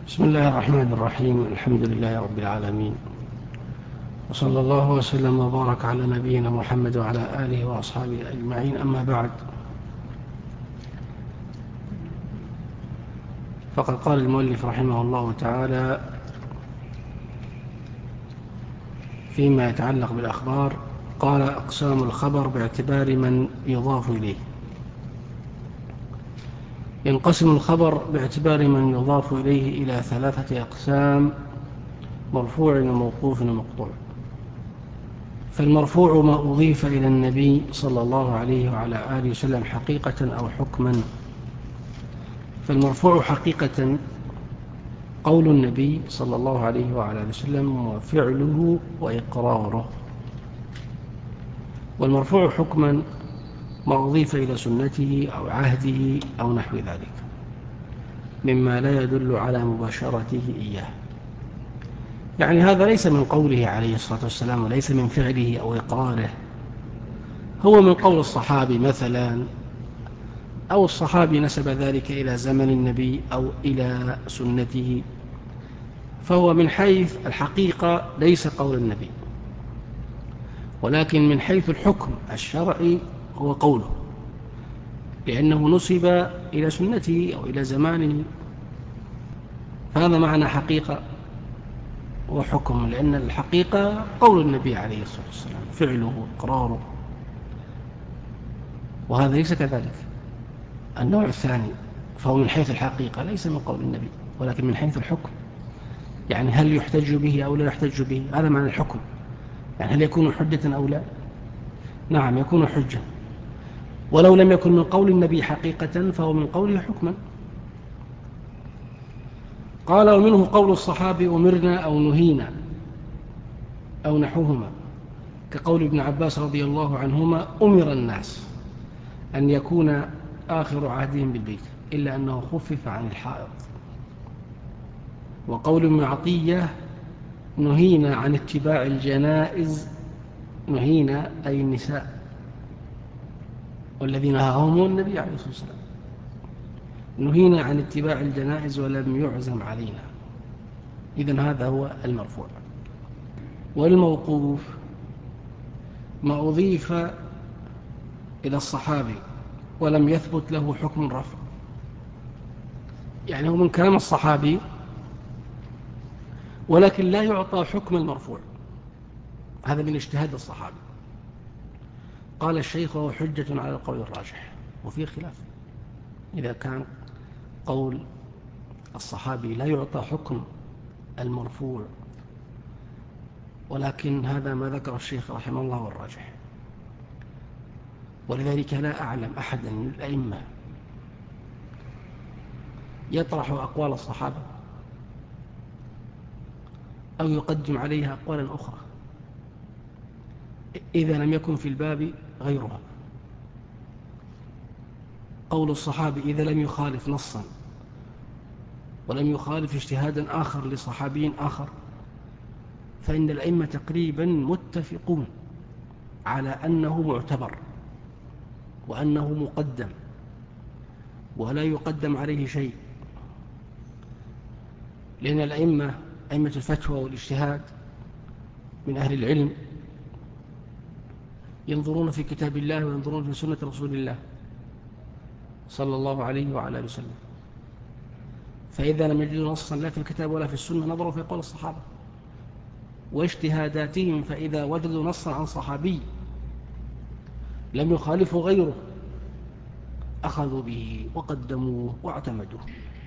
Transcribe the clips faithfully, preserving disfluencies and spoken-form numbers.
بسم الله الرحمن الرحيم. الحمد لله رب العالمين، وصلى الله وسلم وبارك على نبينا محمد وعلى آله وأصحابه أجمعين. أما بعد، فقد قال المؤلف رحمه الله تعالى فيما يتعلق بالأخبار، قال: أقسام الخبر باعتبار من يضاف إليه. ينقسم الخبر باعتبار من يضاف إليه إلى ثلاثة أقسام: مرفوع وموقوف ومقطوع. فالمرفوع ما أضيف إلى النبي صلى الله عليه وعلى آله وسلم حقيقة أو حكما. فالمرفوع حقيقة قول النبي صلى الله عليه وعلى آله وسلم وفعله وإقراره. والمرفوع حكما ما أضيف إلى سنته أو عهده أو نحو ذلك مما لا يدل على مباشرته إياه. يعني هذا ليس من قوله عليه الصلاة والسلام، وليس من فعله أو إقراره، هو من قول الصحابي مثلا، أو الصحابي نسب ذلك إلى زمن النبي أو إلى سنته، فهو من حيث الحقيقة ليس قول النبي، ولكن من حيث الحكم الشرعي هو قوله، لأنه نسب إلى سنته أو إلى زمانه. فهذا معنى حقيقة وحكم، لأن الحقيقة قول النبي عليه الصلاة والسلام، فعله وإقراره. وهذا ليس كذلك. النوع الثاني فهو من حيث الحقيقة ليس من قول النبي، ولكن من حيث الحكم، يعني هل يحتج به أو لا يحتج به، هذا معنى الحكم. يعني هل يكون حجة أو لا؟ نعم، يكون حجة، ولو لم يكن من قول النبي حقيقة فهو من قوله حكما. قال: ومنه قول الصحابي أمرنا أو نهينا أو نحوهما، كقول ابن عباس رضي الله عنهما: أمر الناس أن يكون آخر عهدهم بالبيت إلا أنه خفف عن الحائط. وقول ابن عطية: نهينا عن اتباع الجنائز، نهينا أي النساء، والذين نهاهم النبي عليه الصلاة والسلام، نهينا عن اتباع الجنائز ولم يعزم علينا. إذن هذا هو المرفوع. والموقوف ما أضيف إلى الصحابي ولم يثبت له حكم الرفع، يعني هو من كلام الصحابي ولكن لا يعطى حكم المرفوع، هذا من اجتهاد الصحابي. قال الشيخ: وهو حجة على القول الراجح. وفي خلاف إذا كان قول الصحابي لا يعطى حكم المرفوع، ولكن هذا ما ذكر الشيخ رحمه الله والراجح. ولذلك لا أعلم أحدا من الأئمة يطرح أقوال الصحابة أو يقدم عليها أقوالا أخرى إذا لم يكن في الباب غيرها. قول الصحابي إذا لم يخالف نصا ولم يخالف اجتهادا آخر لصحابي آخر، فإن الأئمة تقريبا متفقون على أنه معتبر وأنه مقدم ولا يقدم عليه شيء، لأن الأئمة أئمة الفتوى والاجتهاد من أهل العلم ينظرون في كتاب الله وينظرون في سنة رسول الله صلى الله عليه وعلى آله وسلم، فإذا لم يجدوا نصا لا في الكتاب ولا في السنة نظروا في قول الصحابة واجتهاداتهم، فإذا وجدوا نصا عن صحابي لم يخالفه غيره أخذوا به وقدموه واعتمدوه.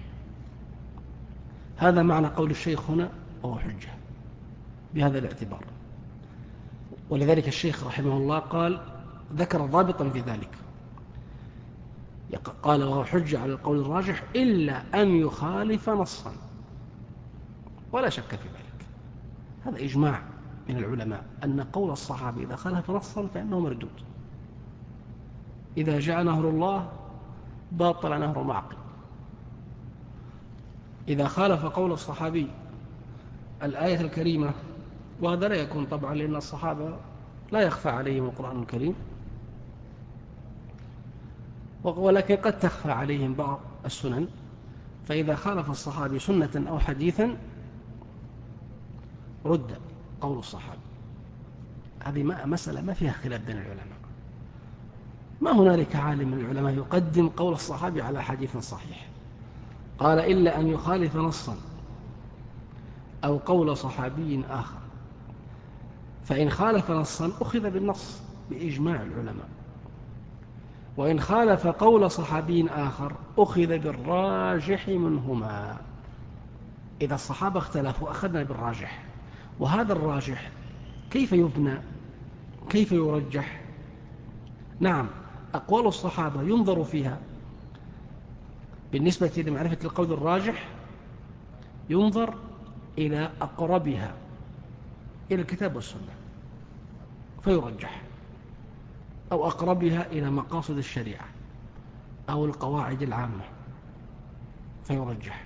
هذا معنى قول الشيخ هنا، وهو حجة بهذا الاعتبار. ولذلك الشيخ رحمه الله قال ذكر ضابطا في ذلك، قال: وهو حجة على القول الراجح إلا أن يخالف نصا، ولا شك في ذلك. هذا إجماع من العلماء أن قول الصحابي إذا خالف نصا فإنه مردود. إذا جاء نهر الله باطل نهر معقل. إذا خالف قول الصحابي الآية الكريمة، وهذا لا يكون طبعا لأن الصحابة لا يخفى عليهم القرآن الكريم، ولكن قد تخفى عليهم بعض السنن، فإذا خالف الصحابي سنة أو حديثا رد قول الصحابي. هذه مسألة ما فيها خلاف بين العلماء، ما هنالك عالم من العلماء يقدم قول الصحابي على حديث صحيح، قال إلا أن يخالف نصا أو قول صحابي آخر، فإن خالف نصا أخذ بالنص بإجماع العلماء، وإن خالف قول صحابي آخر أخذ بالراجح منهما. إذا الصحابة اختلفوا أخذنا بالراجح. وهذا الراجح كيف يبنى؟ كيف يرجح؟ نعم، أقوال الصحابة ينظر فيها بالنسبة لمعرفة القول الراجح، ينظر إلى أقربها إلى الكتاب والسنة فيرجح، أو أقربها إلى مقاصد الشريعة أو القواعد العامة فيرجح.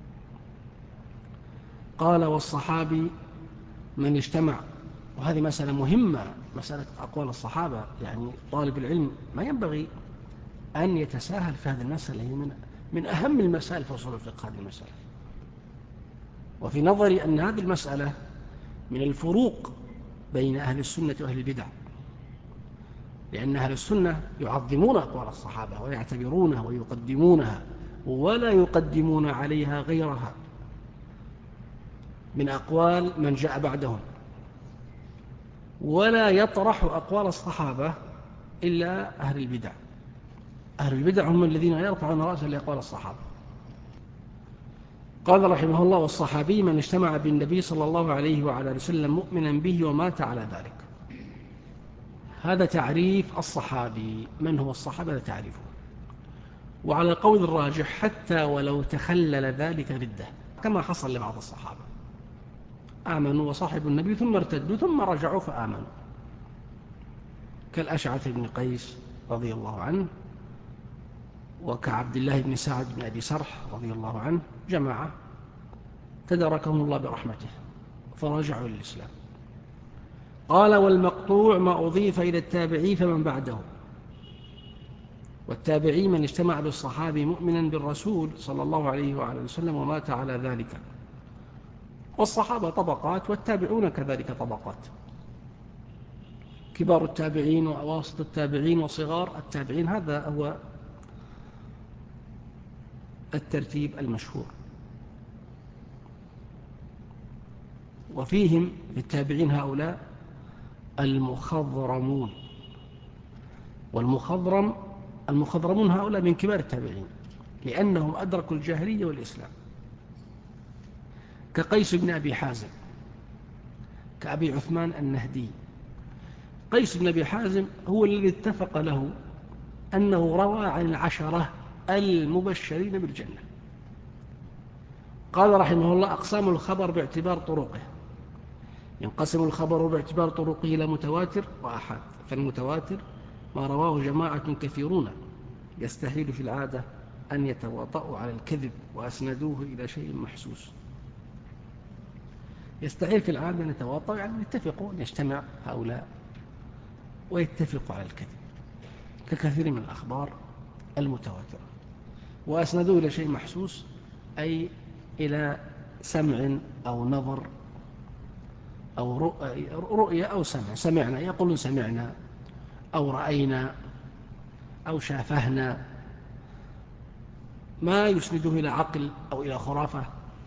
قال والصحابي من اجتمع، وهذه مسألة مهمة، مسألة أقوال الصحابة، يعني طالب العلم ما ينبغي أن يتساهل في هذه المسألة، هي من, من أهم المسائل في أصول الفقه هذه المسألة. وفي نظري أن هذه المسألة من الفروق بين أهل السنة وأهل البدع، لأن أهل السنة يعظمون أقوال الصحابة ويعتبرونها ويقدمونها ولا يقدمون عليها غيرها من أقوال من جاء بعدهم، ولا يطرح أقوال الصحابة إلا أهل البدع. أهل البدع هم الذين يرفعون رأسا لأقوال الصحابة. قال رحمه الله والصحابي من اجتمع بالنبي صلى الله عليه وعلى وسلم مؤمنا به ومات على ذلك. هذا تعريف الصحابي، من هو الصحابة؟ هذا تعريفه. وعلى القول الراجح حتى ولو تخلل ذلك ردة، كما حصل لبعض الصحابة، آمنوا وصاحبوا النبي ثم ارتدوا ثم رجعوا فآمنوا، كالأشعث بن قيس رضي الله عنه، وكعبد الله بن سعد بن أبي سرح رضي الله عنه، جماعة تداركهم الله برحمته فرجعوا للإسلام. قال والمقطوع ما أضيف إلى التابعي فمن بعده. والتابعي من اجتمع بالصحابي مؤمنا بالرسول صلى الله عليه وعلى وسلم ومات على ذلك. والصحابة طبقات والتابعون كذلك طبقات، كبار التابعين وأواسط التابعين وصغار التابعين، هذا هو الترتيب المشهور. وفيهم التابعين هؤلاء المخضرمون، والمخضرم المخضرمون هؤلاء من كبار التابعين لأنهم أدركوا الجاهلية والإسلام، كقيس بن أبي حازم، كأبي عثمان النهدي. قيس بن أبي حازم هو الذي اتفق له أنه روى عن العشرة المبشرين بالجنة. قال رحمه الله أقسام الخبر باعتبار طرقه، ينقسم الخبر باعتبار طرقه إلى متواتر وآحاد. فالمتواتر ما رواه جماعة كثيرون يستحيل في العادة أن يتواطؤوا على الكذب وأسندوه إلى شيء محسوس. يستحيل في العادة أن يتواطؤوا، يعني يتفقوا أن يجتمع هؤلاء ويتفقوا على الكذب، ككثير من الأخبار المتواترة. وأسندوه إلى شيء محسوس أي إلى سمع أو نظر أو رؤية أو سمع. سمعنا، يقولون سمعنا أو رأينا أو شافهنا، ما يسنده إلى عقل أو إلى خرافة.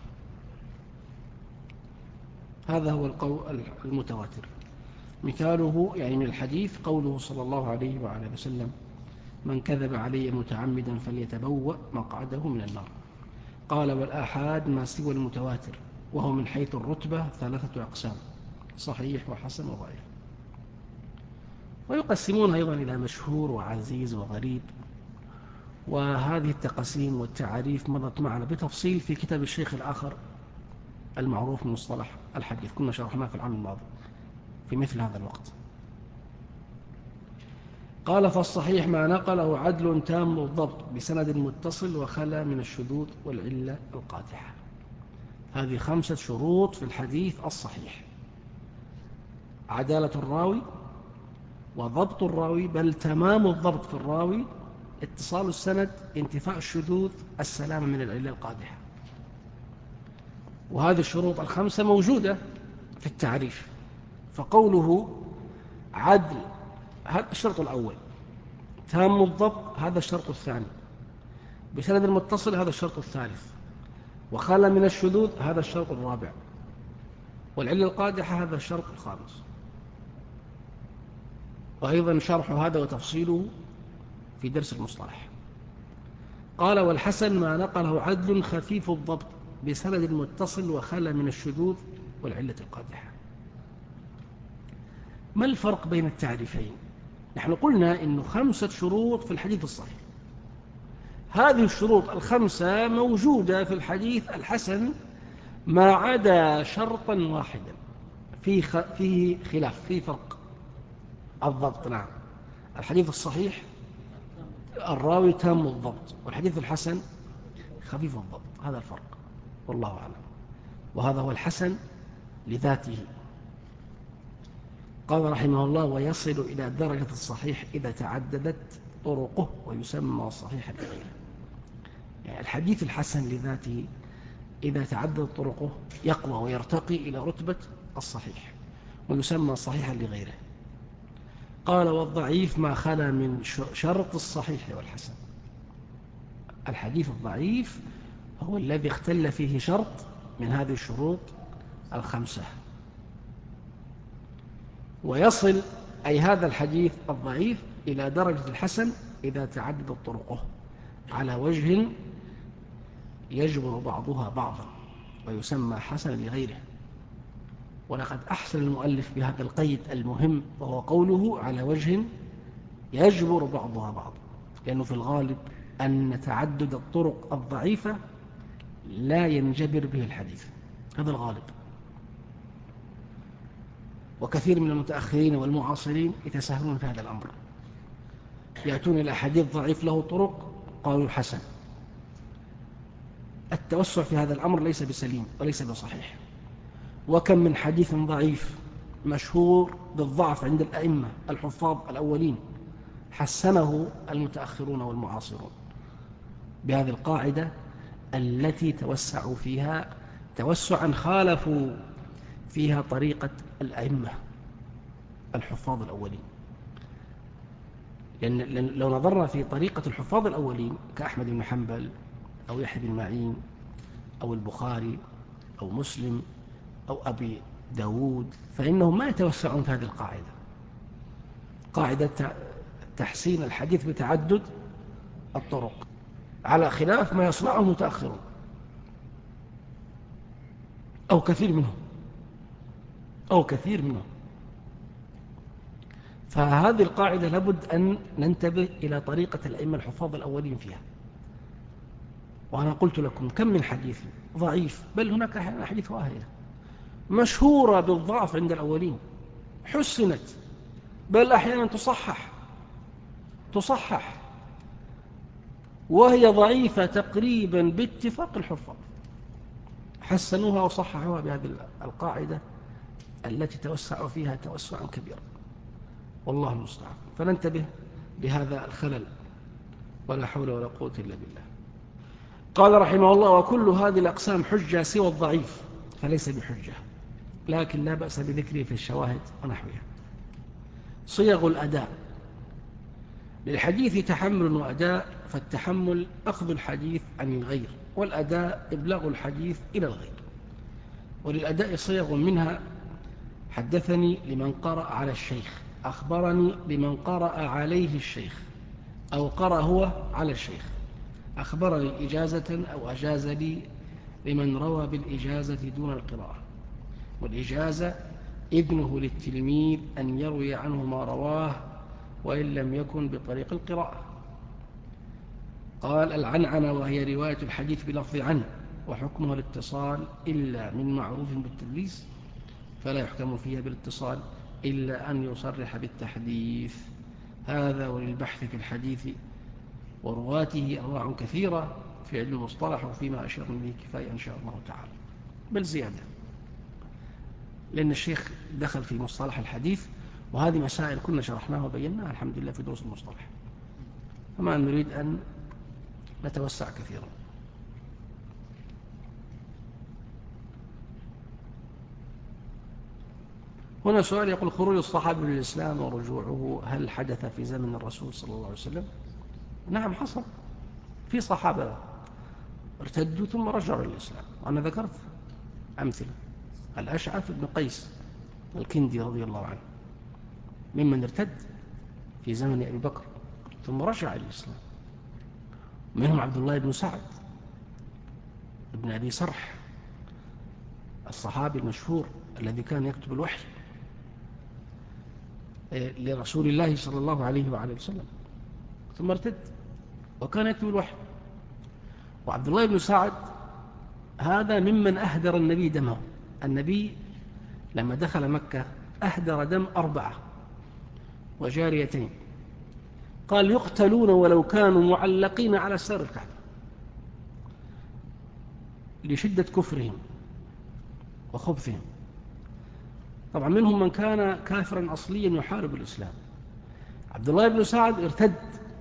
هذا هو القول المتواتر. مثاله يعني من الحديث قوله صلى الله عليه وعلى وسلم من كذب علي متعمدا فليتبوأ مقعده من النار. قال والآحاد ما سوى المتواتر، وهو من حيث الرتبة ثلاثة أقسام: صحيح وحسن وضعيف. ويقسمون أيضا إلى مشهور وعزيز وغريب. وهذه التقسيم والتعاريف مضت معنا بتفصيل في كتاب الشيخ الآخر المعروف من مصطلح الحديث، كنا شرحناه في العام الماضي في مثل هذا الوقت. قال فالصحيح ما نقله عدل تام الضبط بسند متصل وخلا من الشذوذ والعلة القادحة. هذه خمسة شروط في الحديث الصحيح: عدالة الراوي وضبط الراوي، بل تمام الضبط في الراوي، اتصال السند، انتفاء الشذوذ، السلامة من العلة القادحة. وهذه الشروط الخمسة موجودة في التعريف. فقوله عدل هذا الشرط الأول، تام الضبط هذا الشرط الثاني، بسند المتصل هذا الشرط الثالث، وخلى من الشذوذ هذا الشرط الرابع، والعلة القادحة هذا الشرط الخامس. وأيضا شرح هذا وتفصيله في درس المصطلح. قال والحسن ما نقله عدل خفيف الضبط بسند متصل وخلى من الشذوذ والعلة القادحة. ما الفرق بين التعريفين؟ نحن قلنا إنه خمسة شروط في الحديث الصحيح، هذه الشروط الخمسة موجودة في الحديث الحسن ما عدا شرطا واحدا فيه فيه خلاف، فيه فرق. الضبط، نعم. الحديث الصحيح الراوي تام الضبط، والحديث الحسن خفيف الضبط، هذا الفرق والله أعلم. وهذا هو الحسن لذاته. قال رحمه الله ويصل إلى درجة الصحيح إذا تعددت طرقه ويسمى صحيحا لغيره. يعني الحديث الحسن لذاته إذا تعددت طرقه يقوى ويرتقي إلى رتبة الصحيح ويسمى صحيحا لغيره. قال والضعيف ما خلا من شرط الصحيح والحسن. الحديث الضعيف هو الذي اختل فيه شرط من هذه الشروط الخمسة. ويصل أي هذا الحديث الضعيف إلى درجة الحسن إذا تعددت طرقه على وجه يجبر بعضها بعضا ويسمى حسن لغيره. ولقد أحسن المؤلف بهذا القيد المهم، وهو قوله على وجه يجبر بعضها بعضا، لأنه في الغالب أن تعدد الطرق الضعيفة لا ينجبر به الحديث، هذا الغالب. وكثير من المتأخرين والمعاصرين يتساهلون في هذا الأمر، يأتون إلى حديث ضعيف له طرق قالوا حسن. التوسع في هذا الأمر ليس بسليم وليس بصحيح. وكم من حديث ضعيف مشهور بالضعف عند الأئمة الحفاظ الأولين حسنه المتأخرون والمعاصرون بهذه القاعدة التي توسعوا فيها توسعا خالفوا فيها طريقة الأئمة الحفاظ الأولين. لأن لو نظرنا في طريقة الحفاظ الأولين كأحمد بن حنبل أو يحيى بن معين أو البخاري أو مسلم أو أبي داود، فإنهم ما يتوسعون في هذه القاعدة، قاعدة تحسين الحديث بتعدد الطرق، على خلاف ما يصنعه متأخرون أو كثير منهم أو كثير منهم. فهذه القاعدة لابد أن ننتبه إلى طريقة الأئمة الحفاظ الأولين فيها. وأنا قلت لكم كم من حديث ضعيف، بل هناك أحاديث واهية مشهورة بالضعف عند الأولين حسنت، بل أحيانا تصحح تصحح وهي ضعيفة تقريبا باتفاق الحفاظ، حسنوها وصححوها بهذه القاعدة التي توسعوا فيها توسعا كبيرا، والله المستعان. فننتبه بهذا الخلل، ولا حول ولا قوة إلا بالله. قال رحمه الله وكل هذه الأقسام حجة سوى الضعيف فليس بحجة، لكن لا بأس بذكره في الشواهد ونحوها. صيغ الأداء للحديث تحمل وأداء، فالتحمل أخذ الحديث عن الغير، والأداء إبلاغ الحديث إلى الغير. وللأداء صيغ منها حدثني لمن قرأ على الشيخ، أخبرني لمن قرأ عليه الشيخ أو قرأ هو على الشيخ، أخبرني إجازة أو أجاز لي لمن روى بالإجازة دون القراءة. والإجازة إذنه للتلميذ أن يروي عنه ما رواه وإن لم يكن بطريق القراءة. قال العنعنة وهي رواية الحديث بلفظ عنه، وحكمها الاتصال إلا من معروف بالتدليس، فلا يحكم فيها بالاتصال إلا أن يصرح بالتحديث. هذا وللبحث في الحديث ورواته أنواع كثيرة في علم المصطلح، وفيما أشير به كفاية إن شاء الله تعالى، بل زيادة، لأن الشيخ دخل في مصطلح الحديث، وهذه مسائل كنا شرحناها وبيناها الحمد لله في دروس المصطلح. فما نريد أن نتوسع كثيرا. هنا سؤال يقول: خروج الصحابة من الإسلام ورجوعه هل حدث في زمن الرسول صلى الله عليه وسلم؟ نعم حصل. في صحابة ارتدوا ثم رجعوا للإسلام، وأنا ذكرت أمثلة: الأشعث بن قيس الكندي رضي الله عنه ممن ارتد في زمن أبي بكر ثم رجع إلى الإسلام. منهم عبد الله بن سعد بن أبي سرح الصحابي المشهور الذي كان يكتب الوحي لرسول الله صلى الله عليه وعلى وسلم ثم ارتد وكان يكتب الوحي. وعبد الله بن سعد هذا ممن أهدر النبي دمه. النبي لما دخل مكة أهدر دم أربعة وجاريتين، قال: يقتلون ولو كانوا معلقين على سار الكعبة، لشدة كفرهم وخبثهم. طبعا منهم من كان كافرا أصليا يحارب الإسلام. عبد الله بن سعد ارتد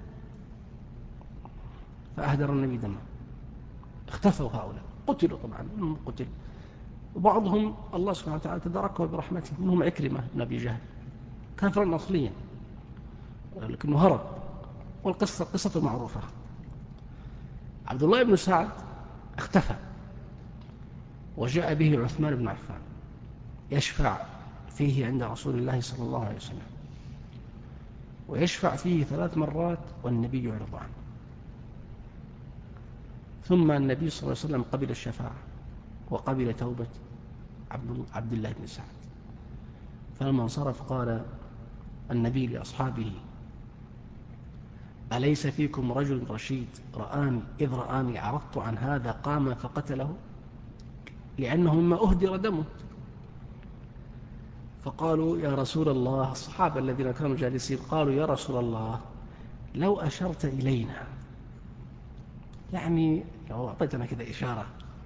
فأهدر النبي دمه، اختفوا هؤلاء، قتلوا طبعا، منهم قتل، وبعضهم الله سبحانه وتعالى تداركه برحمته، منهم عكرمة بن أبي جهل كافرا أصليا لكنه هرب، والقصة قصة معروفة. عبد الله بن سعد اختفى وجاء به عثمان بن عفان يشفع فيه عند رسول الله صلى الله عليه وسلم، ويشفع فيه ثلاث مرات والنبي يعرض عنه. ثم النبي صلى الله عليه وسلم قبل الشفاعة وقبل توبة عبد الله بن سعد. فلما انصرف قال النبي لأصحابه: أليس فيكم رجل رشيد رآني إذ رآني عرضت عن هذا قام فقتله، لأنه مما أهدر دمه. فقالوا: يا رسول الله، الصحابة الذين كانوا جالسين قالوا: يا رسول الله، لو أشرت إلينا، يعني لو أعطيتنا كذا إشارة.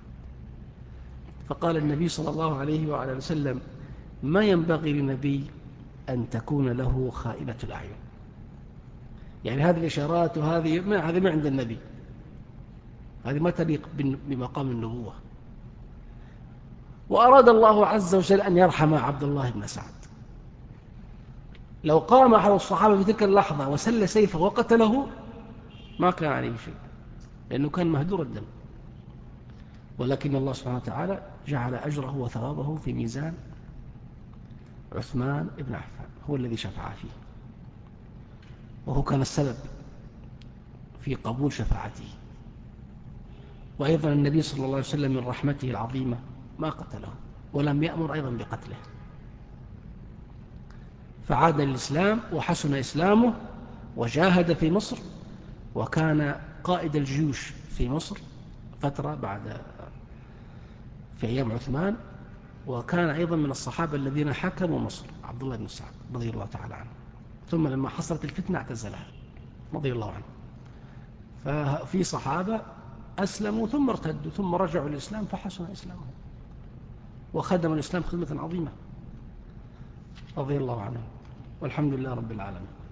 فقال النبي صلى الله عليه وعلى وسلم: ما ينبغي لنبي أن تكون له خائنة الأعين. يعني هذه الإشارات وهذه ما هذه ما عند النبي، هذه ما تليق بمقام النبوة. وأراد الله عز وجل أن يرحم عبد الله بن سعد. لو قام أحد الصحابة في تلك اللحظة وسل سيفه وقتله ما كان عليه شيء، لأنه كان مهدور الدم. ولكن الله سبحانه وتعالى جعل أجره وثوابه في ميزان عثمان بن عفان، هو الذي شفع فيه، وهو كان السبب في قبول شفاعته. وأيضا النبي صلى الله عليه وسلم من رحمته العظيمة ما قتله، ولم يأمر أيضا بقتله، فعاد للإسلام وحسن إسلامه وجاهد في مصر، وكان قائد الجيوش في مصر فترة بعد في أيام عثمان، وكان أيضا من الصحابة الذين حكموا مصر عبد الله بن سعد رضي الله تعالى عنه. ثم لما حصلت الفتنة اعتزلها رضي الله عنه. ففي صحابة أسلموا ثم ارتدوا ثم رجعوا للإسلام فحسن إسلامهم وخدموا الإسلام خدمة عظيمة رضي الله عنه، والحمد لله رب العالمين.